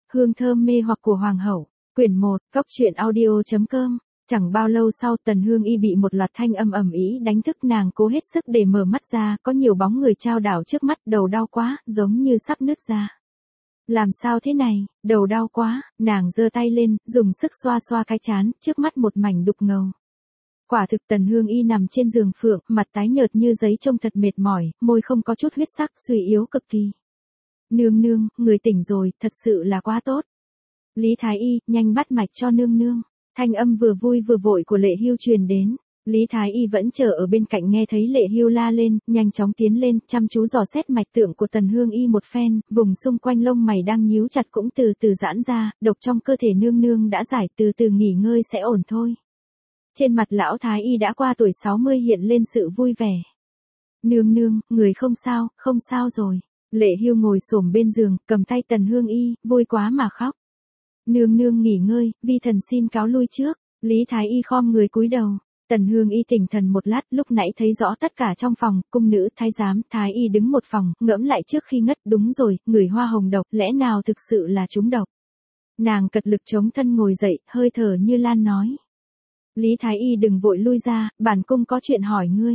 Hương thơm mê hoặc của Hoàng hậu. Quyển 1, Cốc truyện audio.com. Chẳng bao lâu sau Tần Hương Y bị một loạt thanh âm ầm ĩ đánh thức, nàng cố hết sức để mở mắt ra, có nhiều bóng người chao đảo trước mắt, đầu đau quá, giống như sắp nứt ra. Làm sao thế này, đầu đau quá, nàng giơ tay lên, dùng sức xoa xoa cái trán, trước mắt một mảnh đục ngầu. Quả thực Tần Hương Y nằm trên giường phượng, mặt tái nhợt như giấy trông thật mệt mỏi, môi không có chút huyết sắc, suy yếu cực kỳ. Nương nương, người tỉnh rồi, thật sự là quá tốt. Lý Thái Y, nhanh bắt mạch cho nương nương. Thanh âm vừa vui vừa vội của Lệ Hưu truyền đến. Lý Thái Y vẫn chờ ở bên cạnh, nghe thấy Lệ Hưu la lên, nhanh chóng tiến lên, chăm chú dò xét mạch tượng của Tần Hương Y một phen, vùng xung quanh lông mày đang nhíu chặt cũng từ từ giãn ra, độc trong cơ thể nương nương đã giải, từ từ nghỉ ngơi sẽ ổn thôi. Trên mặt lão Thái Y đã qua tuổi 60 hiện lên sự vui vẻ. Nương nương, người không sao rồi. Lệ Hưu ngồi xổm bên giường, cầm tay Tần Hương Y, vui quá mà khóc. Nương nương nghỉ ngơi, vi thần xin cáo lui trước. Lý Thái Y khom người cúi đầu. Tần Hương Y tỉnh thần một lát, lúc nãy thấy rõ tất cả trong phòng, cung nữ, thái giám, Thái Y đứng một phòng, ngẫm lại trước khi ngất, đúng rồi, ngửi hoa hồng độc, lẽ nào thực sự là trúng độc. Nàng cật lực chống thân ngồi dậy, hơi thở như lan nói. Lý Thái Y đừng vội lui ra, bản cung có chuyện hỏi ngươi.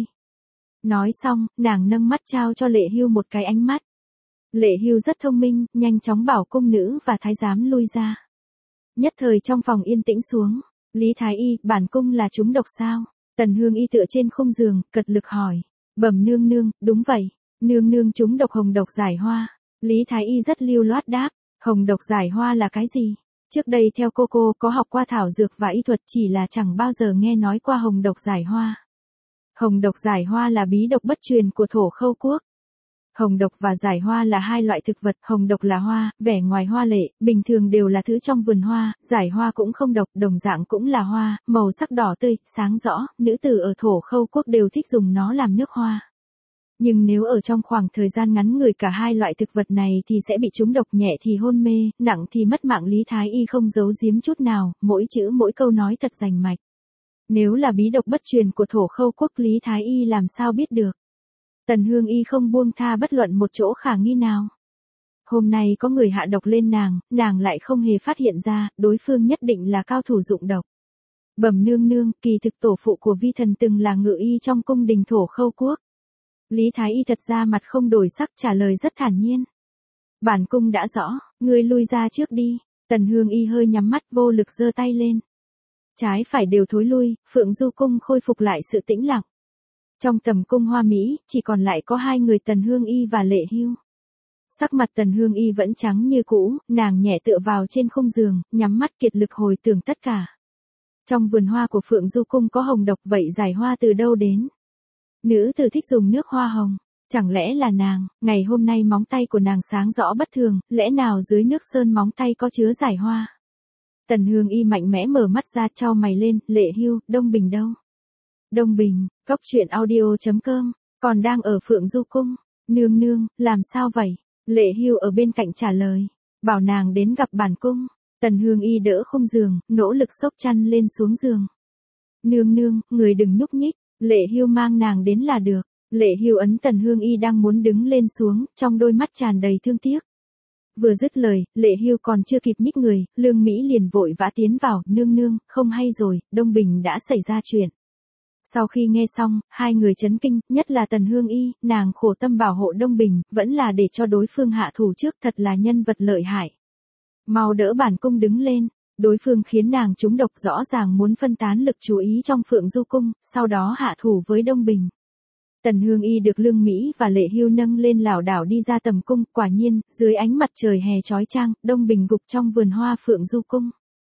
Nói xong, nàng nâng mắt trao cho Lệ Hưu một cái ánh mắt. Lệ Hưu rất thông minh, nhanh chóng bảo cung nữ và thái giám lui ra. Nhất thời trong phòng yên tĩnh xuống. Lý Thái Y, bản cung là trúng độc sao? Tần Hương Y tựa trên khung giường, cật lực hỏi. Bẩm nương nương, đúng vậy. Nương nương trúng độc hồng độc giải hoa. Lý Thái Y rất lưu loát đáp. Hồng độc giải hoa là cái gì? Trước đây theo cô có học qua thảo dược và y thuật, chỉ là chẳng bao giờ nghe nói qua hồng độc giải hoa. Hồng độc giải hoa là bí độc bất truyền của Thổ Khâu quốc. Hồng độc và giải hoa là hai loại thực vật, hồng độc là hoa, vẻ ngoài hoa lệ, bình thường đều là thứ trong vườn hoa, giải hoa cũng không độc, đồng dạng cũng là hoa, màu sắc đỏ tươi, sáng rõ, nữ tử ở Thổ Khâu quốc đều thích dùng nó làm nước hoa. Nhưng nếu ở trong khoảng thời gian ngắn ngủi cả hai loại thực vật này thì sẽ bị trúng độc, nhẹ thì hôn mê, nặng thì mất mạng. Lý Thái Y không giấu giếm chút nào, mỗi chữ mỗi câu nói thật rành mạch. Nếu là bí độc bất truyền của Thổ Khâu quốc, Lý Thái Y làm sao biết được. Tần Hương Y không buông tha bất luận một chỗ khả nghi nào. Hôm nay có người hạ độc lên nàng lại không hề phát hiện ra, đối phương nhất định là cao thủ dụng độc. Bẩm nương nương, kỳ thực tổ phụ của vi thần từng là ngự y trong cung đình Thổ Khâu quốc. Lý Thái Y thật ra mặt không đổi sắc, trả lời rất thản nhiên. Bản cung đã rõ, ngươi lui ra trước đi. Tần Hương Y hơi nhắm mắt, vô lực giơ tay lên. Trái phải đều thối lui, Phượng Du cung khôi phục lại sự tĩnh lặng. Trong tầm cung hoa mỹ, chỉ còn lại có hai người Tần Hương Y và Lệ Hưu. Sắc mặt Tần Hương Y vẫn trắng như cũ, nàng nhẹ tựa vào trên khung giường, nhắm mắt kiệt lực hồi tưởng tất cả. Trong vườn hoa của Phượng Du cung có hồng độc, vậy giải hoa từ đâu đến? Nữ tử thích dùng nước hoa hồng, chẳng lẽ là nàng? Ngày hôm nay móng tay của nàng sáng rõ bất thường, lẽ nào dưới nước sơn móng tay có chứa giải hoa? Tần Hương Y mạnh mẽ mở mắt ra, chau mày lên. Lệ Hưu, Đông Bình đâu? Đông Bình, Cốc truyện audio.com, còn đang ở Phượng Du cung. Nương nương, làm sao vậy? Lệ Hưu ở bên cạnh trả lời. Bảo nàng đến gặp bản cung. Tần Hương Y đỡ khung giường, nỗ lực xốc chăn lên xuống giường. Nương nương, người đừng nhúc nhích. Lệ Hưu mang nàng đến là được. Lệ Hưu ấn Tần Hương Y đang muốn đứng lên xuống, trong đôi mắt tràn đầy thương tiếc. Vừa dứt lời, Lệ Hưu còn chưa kịp nhích người, Lương Mỹ liền vội vã tiến vào. Nương nương, không hay rồi, Đông Bình đã xảy ra chuyện. Sau khi nghe xong, hai người chấn kinh, nhất là Tần Hương Y, nàng khổ tâm bảo hộ Đông Bình, vẫn là để cho đối phương hạ thủ trước, thật là nhân vật lợi hại. Mau đỡ bản cung đứng lên, đối phương khiến nàng trúng độc, rõ ràng muốn phân tán lực chú ý trong Phượng Du cung, sau đó hạ thủ với Đông Bình. Tần Hương Y được Lương Mỹ và Lệ Hưu nâng lên lảo đảo đi ra tầm cung, quả nhiên, dưới ánh mặt trời hè chói chang, Đông Bình gục trong vườn hoa Phượng Du cung.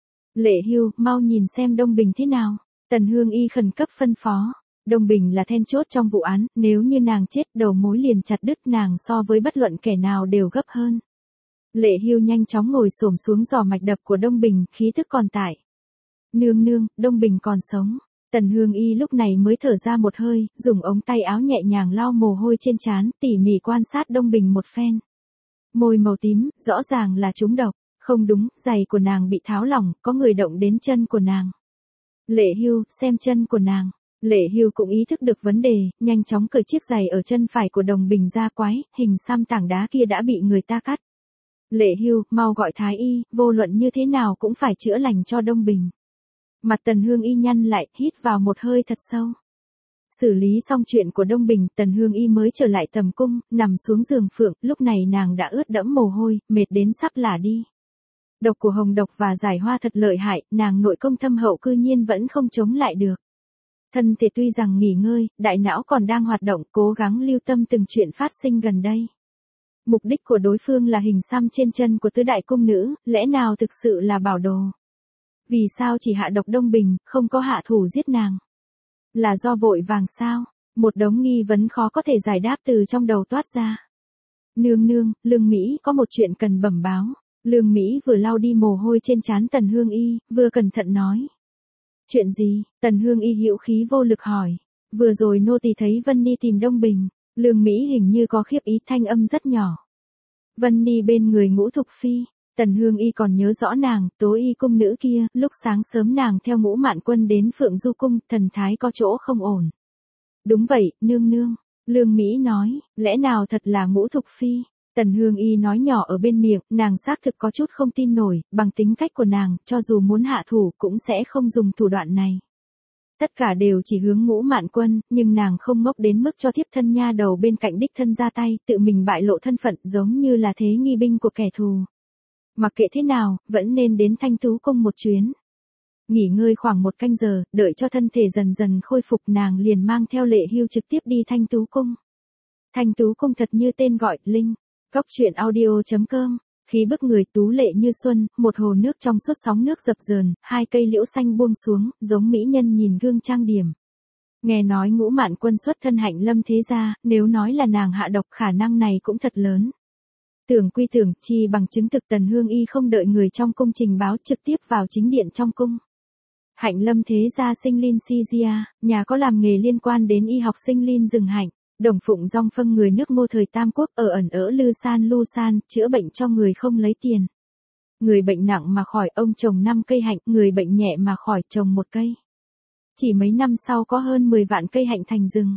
Lệ Hưu, mau nhìn xem Đông Bình thế nào. Tần Hương Y khẩn cấp phân phó. Đông Bình là then chốt trong vụ án, nếu như nàng chết, đầu mối liền chặt đứt, nàng so với bất luận kẻ nào đều gấp hơn. Lệ Hưu nhanh chóng ngồi xổm xuống dò mạch đập của Đông Bình, khí thức còn tại. Nương nương, Đông Bình còn sống. Tần Hương Y lúc này mới thở ra một hơi, dùng ống tay áo nhẹ nhàng lau mồ hôi trên trán, tỉ mỉ quan sát Đông Bình một phen. Môi màu tím, rõ ràng là trúng độc. Không đúng, giày của nàng bị tháo lỏng, có người động đến chân của nàng. Lệ Hưu, xem chân của nàng. Lệ Hưu cũng ý thức được vấn đề, nhanh chóng cởi chiếc giày ở chân phải của Đông Bình ra. Quái, hình xăm tảng đá kia đã bị người ta cắt. Lệ Hưu, mau gọi thái y, vô luận như thế nào cũng phải chữa lành cho Đông Bình. Mặt Tần Hương Y nhăn lại, hít vào một hơi thật sâu. Xử lý xong chuyện của Đông Bình, Tần Hương Y mới trở lại tầm cung, nằm xuống giường phượng, lúc này nàng đã ướt đẫm mồ hôi, mệt đến sắp lả đi. Độc của hồng độc và giải hoa thật lợi hại, nàng nội công thâm hậu cư nhiên vẫn không chống lại được. Thân thể tuy rằng nghỉ ngơi, đại não còn đang hoạt động, cố gắng lưu tâm từng chuyện phát sinh gần đây. Mục đích của đối phương là hình xăm trên chân của tứ đại cung nữ, lẽ nào thực sự là bảo đồ? Vì sao chỉ hạ độc Đông Bình, không có hạ thủ giết nàng? Là do vội vàng sao? Một đống nghi vấn khó có thể giải đáp từ trong đầu toát ra. Nương nương, Lương Mỹ có một chuyện cần bẩm báo. Lương Mỹ vừa lau đi mồ hôi trên trán Tần Hương Y, vừa cẩn thận nói. Chuyện gì? Tần Hương Y hữu khí vô lực hỏi. Vừa rồi nô tỳ thấy Vân Ni tìm Đông Bình. Lương Mỹ hình như có khiếp ý, thanh âm rất nhỏ. Vân Ni bên người Ngũ Thục Phi. Tần Hương Y còn nhớ rõ nàng, Tố Y cung nữ kia, lúc sáng sớm nàng theo Ngũ Mạn Quân đến Phượng Du cung, thần thái có chỗ không ổn. Đúng vậy, nương nương. Lương Mỹ nói, lẽ nào thật là Ngũ Thục Phi? Tần Hương Y nói nhỏ ở bên miệng, nàng xác thực có chút không tin nổi, bằng tính cách của nàng, cho dù muốn hạ thủ cũng sẽ không dùng thủ đoạn này. Tất cả đều chỉ hướng Ngũ Mạn Quân, nhưng nàng không ngốc đến mức cho thiếp thân nha đầu bên cạnh đích thân ra tay, tự mình bại lộ thân phận giống như là thế nghi binh của kẻ thù. Mặc kệ thế nào, vẫn nên đến Thanh Tú cung một chuyến. Nghỉ ngơi khoảng 1 canh giờ, đợi cho thân thể dần dần khôi phục, nàng liền mang theo Lệ Hưu trực tiếp đi Thanh Tú cung. Thanh Tú cung thật như tên gọi, linh. Góc truyện audio.com, khí bức người tú lệ như xuân, một hồ nước trong suốt sóng nước dập dờn, 2 cây liễu xanh buông xuống, giống mỹ nhân nhìn gương trang điểm. Nghe nói Ngũ Mạn Quân xuất thân Hạnh Lâm thế gia, nếu nói là nàng hạ độc khả năng này cũng thật lớn. Tưởng quy tưởng, chi bằng chứng thực Tần Hương Y không đợi người trong cung trình báo, trực tiếp vào chính điện trong cung. Hạnh Lâm thế gia sinh Linh Si, nhà có làm nghề liên quan đến y học sinh Linh rừng hạnh. Đồng Phụng Dong phân người nước Ngô thời Tam Quốc ở ẩn ở Lư San, chữa bệnh cho người không lấy tiền. Người bệnh nặng mà khỏi, ông trồng 5 cây hạnh, người bệnh nhẹ mà khỏi, trồng 1 cây. Chỉ mấy năm sau có hơn 10 vạn cây hạnh thành rừng.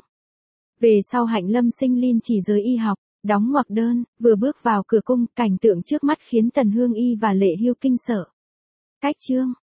Về sau Hạnh Lâm sinh Linh chỉ giới y học, đóng ngoặc đơn, vừa bước vào cửa cung, cảnh tượng trước mắt khiến Tần Hương Y và Lệ Hưu kinh sợ. Cách chương